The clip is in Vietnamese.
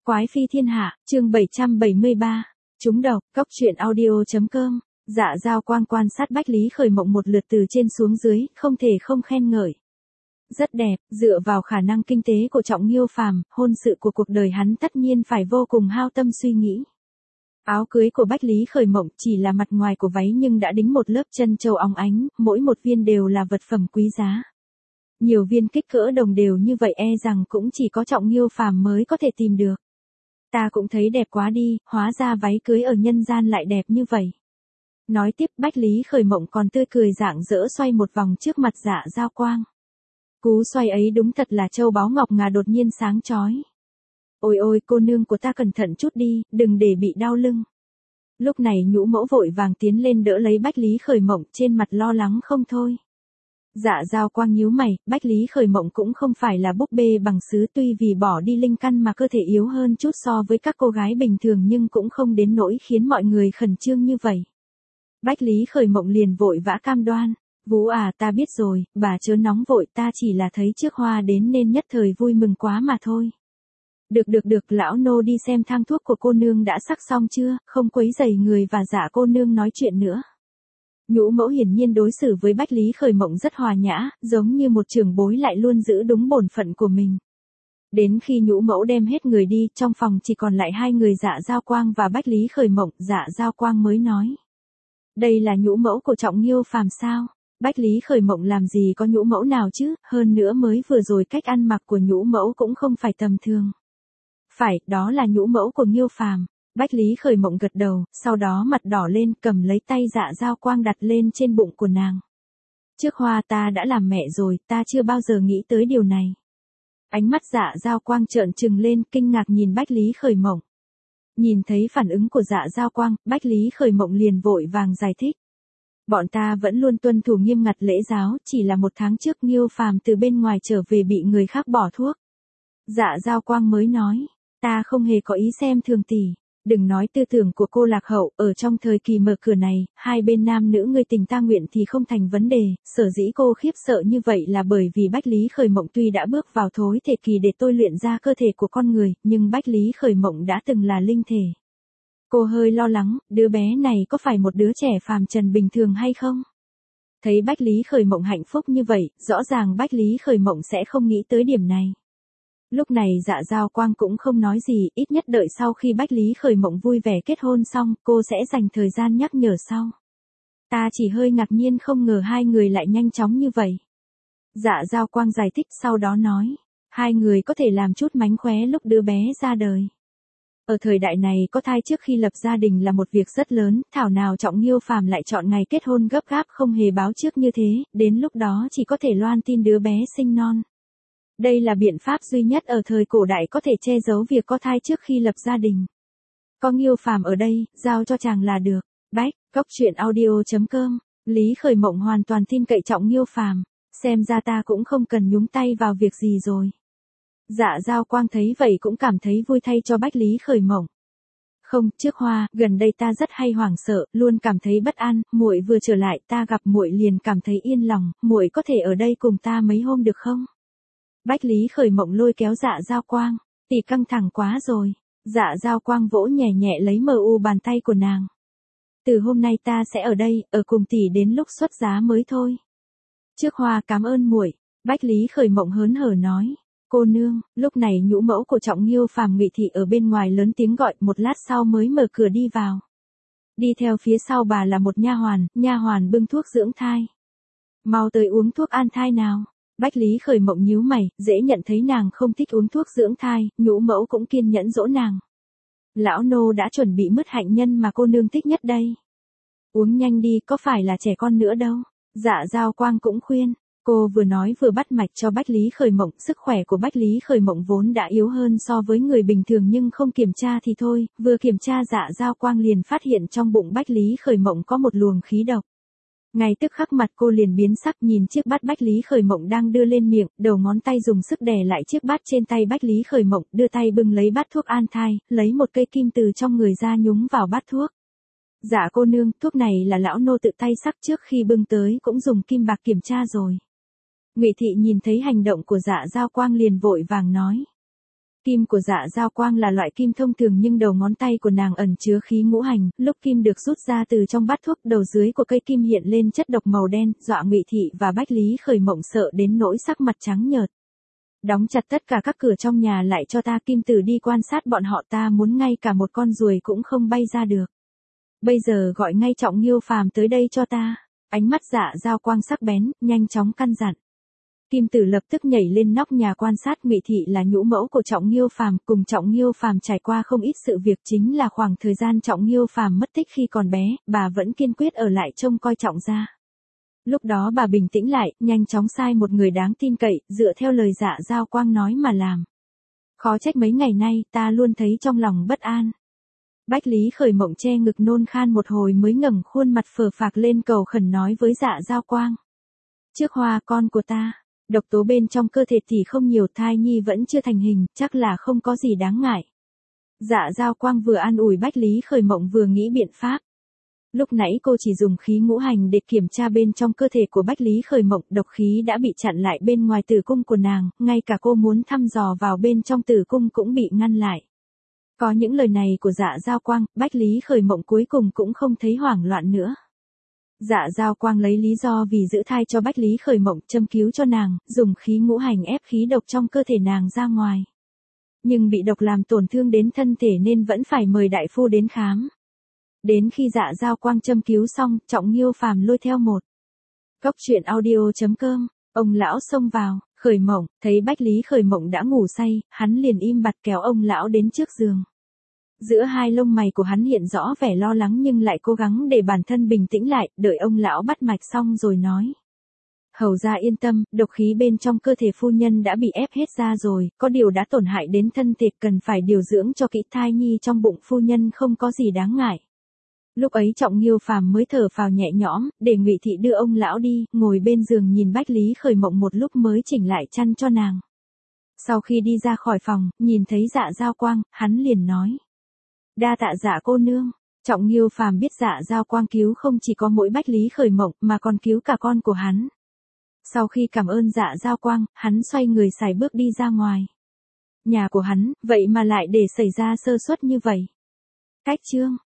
Quái phi thiên hạ, chương 773. Trúng độc, cốc truyện audio.com. Dạ Dao Quang quan sát Bách Lý Khởi Mộng một lượt từ trên xuống dưới, không thể không khen ngợi. Rất đẹp, dựa vào khả năng kinh tế của Trọng Nghiêu Phàm, hôn sự của cuộc đời hắn tất nhiên phải vô cùng hao tâm suy nghĩ. Áo cưới của Bách Lý Khởi Mộng chỉ là mặt ngoài của váy nhưng đã đính một lớp chân châu óng ánh, mỗi một viên đều là vật phẩm quý giá. Nhiều viên kích cỡ đồng đều như vậy rằng cũng chỉ có Trọng Nghiêu Phàm mới có thể tìm được. Ta cũng thấy đẹp quá đi, hóa ra váy cưới ở nhân gian lại đẹp như vậy. Nói tiếp Bách Lý Khởi Mộng còn tươi cười rạng rỡ xoay một vòng trước mặt Dạ Dao Quang. Cú xoay ấy đúng thật là châu báu ngọc ngà đột nhiên sáng chói. Ôi ôi cô nương của ta cẩn thận chút đi, đừng để bị đau lưng. Lúc này Nhũ Mẫu vội vàng tiến lên đỡ lấy Bách Lý Khởi Mộng trên mặt lo lắng không thôi. Dạ Dao Quang nhíu mày, Bách Lý Khởi Mộng cũng không phải là búp bê bằng sứ tuy vì bỏ đi linh căn mà cơ thể yếu hơn chút so với các cô gái bình thường nhưng cũng không đến nỗi khiến mọi người khẩn trương như vậy. Bách Lý Khởi Mộng liền vội vã cam đoan, Vũ à ta biết rồi, bà chớ nóng vội ta chỉ là thấy trước hoa đến nên nhất thời vui mừng quá mà thôi. Được lão nô đi xem thang thuốc của cô nương đã sắc xong chưa, không quấy rầy người và Dạ cô nương nói chuyện nữa. Nhũ Mẫu hiển nhiên đối xử với Bách Lý Khởi Mộng rất hòa nhã, giống như một trưởng bối lại luôn giữ đúng bổn phận của mình. Đến khi Nhũ Mẫu đem hết người đi, trong phòng chỉ còn lại hai người Dạ Dao Quang và Bách Lý Khởi Mộng, Dạ Dao Quang mới nói. Đây là Nhũ Mẫu của Trọng Nghiêu Phàm sao? Bách Lý Khởi Mộng làm gì có Nhũ Mẫu nào chứ, hơn nữa mới vừa rồi cách ăn mặc của Nhũ Mẫu cũng không phải tầm thường. Phải, đó là Nhũ Mẫu của Nghiêu Phàm. Bách Lý Khởi Mộng gật đầu, sau đó mặt đỏ lên cầm lấy tay Dạ Dao Quang đặt lên trên bụng của nàng. Trước hoa ta đã làm mẹ rồi, ta chưa bao giờ nghĩ tới điều này. Ánh mắt Dạ Dao Quang trợn trừng lên, kinh ngạc nhìn Bách Lý Khởi Mộng. Nhìn thấy phản ứng của Dạ Dao Quang, Bách Lý Khởi Mộng liền vội vàng giải thích. Bọn ta vẫn luôn tuân thủ nghiêm ngặt lễ giáo, chỉ là một tháng trước Nghiêu Phàm từ bên ngoài trở về bị người khác bỏ thuốc. Dạ Dao Quang mới nói, ta không hề có ý xem thường tỷ. Đừng nói tư tưởng của cô lạc hậu, ở trong thời kỳ mở cửa này, hai bên nam nữ người tình ta nguyện thì không thành vấn đề, sở dĩ cô khiếp sợ như vậy là bởi vì Bách Lý Khởi Mộng tuy đã bước vào thối thể kỳ để tôi luyện ra cơ thể của con người, nhưng Bách Lý Khởi Mộng đã từng là linh thể. Cô hơi lo lắng, đứa bé này có phải một đứa trẻ phàm trần bình thường hay không? Thấy Bách Lý Khởi Mộng hạnh phúc như vậy, rõ ràng Bách Lý Khởi Mộng sẽ không nghĩ tới điểm này. Lúc này Dạ Dao Quang cũng không nói gì, ít nhất đợi sau khi Bách Lý Khởi Mộng vui vẻ kết hôn xong, cô sẽ dành thời gian nhắc nhở sau. Ta chỉ hơi ngạc nhiên không ngờ hai người lại nhanh chóng như vậy. Dạ Dao Quang giải thích sau đó nói, hai người có thể làm chút mánh khóe lúc đứa bé ra đời. Ở thời đại này có thai trước khi lập gia đình là một việc rất lớn, thảo nào Trọng Nghiêu Phàm lại chọn ngày kết hôn gấp gáp không hề báo trước như thế, đến lúc đó chỉ có thể loan tin đứa bé sinh non. Đây là biện pháp duy nhất ở thời cổ đại có thể che giấu việc có thai trước khi lập gia đình. Có Nghiêu Phàm ở đây, giao cho chàng là được. Bách, cốc truyện audio.com. Lý Khởi Mộng hoàn toàn tin cậy Trọng Nghiêu Phàm, xem ra ta cũng không cần nhúng tay vào việc gì rồi. Dạ Dao Quang thấy vậy cũng cảm thấy vui thay cho Bách Lý Khởi Mộng. Không, trước hoa, gần đây ta rất hay hoảng sợ, luôn cảm thấy bất an, muội vừa trở lại ta gặp muội liền cảm thấy yên lòng, muội có thể ở đây cùng ta mấy hôm được không? Bách Lý Khởi Mộng lôi kéo Dạ Dao Quang, tỷ căng thẳng quá rồi. Dạ Dao Quang vỗ nhẹ nhẹ lấy bàn tay của nàng. Từ hôm nay ta sẽ ở đây, ở cùng tỷ đến lúc xuất giá mới thôi. Trước hoa cảm ơn muội. Bách Lý Khởi Mộng hớn hở nói. Cô nương, lúc này Nhũ Mẫu của Trọng Nghiêu Phàm Ngụy Thị ở bên ngoài lớn tiếng gọi, một lát sau mới mở cửa đi vào. Đi theo phía sau bà là một nha hoàn bưng thuốc dưỡng thai. Mau tới uống thuốc an thai nào. Bách Lý Khởi Mộng nhíu mày, dễ nhận thấy nàng không thích uống thuốc dưỡng thai, Nhũ Mẫu cũng kiên nhẫn dỗ nàng. Lão nô đã chuẩn bị mứt hạnh nhân mà cô nương thích nhất đây. Uống nhanh đi, có phải là trẻ con nữa đâu. Dạ Dao Quang cũng khuyên. Cô vừa nói vừa bắt mạch cho Bách Lý Khởi Mộng, sức khỏe của Bách Lý Khởi Mộng vốn đã yếu hơn so với người bình thường nhưng không kiểm tra thì thôi, vừa kiểm tra Dạ Dao Quang liền phát hiện trong bụng Bách Lý Khởi Mộng có một luồng khí độc. Ngay tức khắc mặt cô liền biến sắc nhìn chiếc bát Bách Lý Khởi Mộng đang đưa lên miệng, đầu ngón tay dùng sức đè lại chiếc bát trên tay Bách Lý Khởi Mộng, đưa tay bưng lấy bát thuốc an thai, lấy một cây kim từ trong người ra nhúng vào bát thuốc. Dạ cô nương, thuốc này là lão nô tự tay sắc trước khi bưng tới cũng dùng kim bạc kiểm tra rồi. Ngụy Thị nhìn thấy hành động của Dạ Dao Quang liền vội vàng nói. Kim của Dạ Giao Quang là loại kim thông thường nhưng đầu ngón tay của nàng ẩn chứa khí ngũ hành, lúc kim được rút ra từ trong bát thuốc, đầu dưới của cây kim hiện lên chất độc màu đen, dọa Ngụy Thị và Bách Lý Khởi Mộng sợ đến nỗi sắc mặt trắng nhợt. Đóng chặt tất cả các cửa trong nhà lại cho ta, Kim Tử đi quan sát bọn họ, ta muốn ngay cả một con ruồi cũng không bay ra được. Bây giờ gọi ngay Trọng Nghiêu Phàm tới đây cho ta. Ánh mắt Dạ Giao Quang sắc bén, nhanh chóng căn dặn. Kim Tử lập tức nhảy lên nóc nhà quan sát. Ngụy Thị là nhũ mẫu của Trọng Nghiêu Phàm, cùng Trọng Nghiêu Phàm trải qua không ít sự việc, chính là khoảng thời gian Trọng Nghiêu Phàm mất tích khi còn bé, bà vẫn kiên quyết ở lại trông coi Trọng gia. Lúc đó bà bình tĩnh lại, nhanh chóng sai một người đáng tin cậy, dựa theo lời Dạ Giao Quang nói mà làm. Khó trách mấy ngày nay ta luôn thấy trong lòng bất an. Bách Lý Khởi Mộng che ngực nôn khan một hồi mới ngẩng khuôn mặt phờ phạc lên cầu khẩn nói với Dạ Giao Quang. Trước Hoa, con của ta, độc tố bên trong cơ thể thì không nhiều, thai nhi vẫn chưa thành hình, chắc là không có gì đáng ngại. Dạ Giao Quang vừa an ủi Bách Lý Khởi Mộng vừa nghĩ biện pháp. Lúc nãy cô chỉ dùng khí ngũ hành để kiểm tra bên trong cơ thể của Bách Lý Khởi Mộng, độc khí đã bị chặn lại bên ngoài tử cung của nàng, ngay cả cô muốn thăm dò vào bên trong tử cung cũng bị ngăn lại. Có những lời này của Dạ Giao Quang, Bách Lý Khởi Mộng cuối cùng cũng không thấy hoảng loạn nữa. Dạ Giao Quang lấy lý do vì giữ thai cho Bách Lý Khởi Mộng, châm cứu cho nàng, dùng khí ngũ hành ép khí độc trong cơ thể nàng ra ngoài. Nhưng bị độc làm tổn thương đến thân thể nên vẫn phải mời đại phu đến khám. Đến khi Dạ Giao Quang châm cứu xong, Trọng Nghiêu Phàm lôi theo một cốc truyện audio.com, ông lão xông vào. Khởi Mộng, thấy Bách Lý Khởi Mộng đã ngủ say, hắn liền im bặt kéo ông lão đến trước giường. Giữa hai lông mày của hắn hiện rõ vẻ lo lắng nhưng lại cố gắng để bản thân bình tĩnh lại, đợi ông lão bắt mạch xong rồi nói. Hầu gia yên tâm, độc khí bên trong cơ thể phu nhân đã bị ép hết ra rồi, có điều đã tổn hại đến thân thể, cần phải điều dưỡng cho kỹ, thai nhi trong bụng phu nhân không có gì đáng ngại. Lúc ấy Trọng Nghiêu Phàm mới thở phào nhẹ nhõm, để Ngụy Thị đưa ông lão đi, ngồi bên giường nhìn Bách Lý Khởi Mộng một lúc mới chỉnh lại chăn cho nàng. Sau khi đi ra khỏi phòng, nhìn thấy Dạ Giao Quang, hắn liền nói. Đa tạ Dạ cô nương. Trọng Nghiêu Phàm biết Dạ Giao Quang cứu không chỉ có mỗi Bách Lý Khởi Mộng mà còn cứu cả con của hắn. Sau khi cảm ơn Dạ Giao Quang, hắn xoay người sải bước đi ra ngoài. Nhà của hắn, vậy mà lại để xảy ra sơ suất như vậy. Cách chương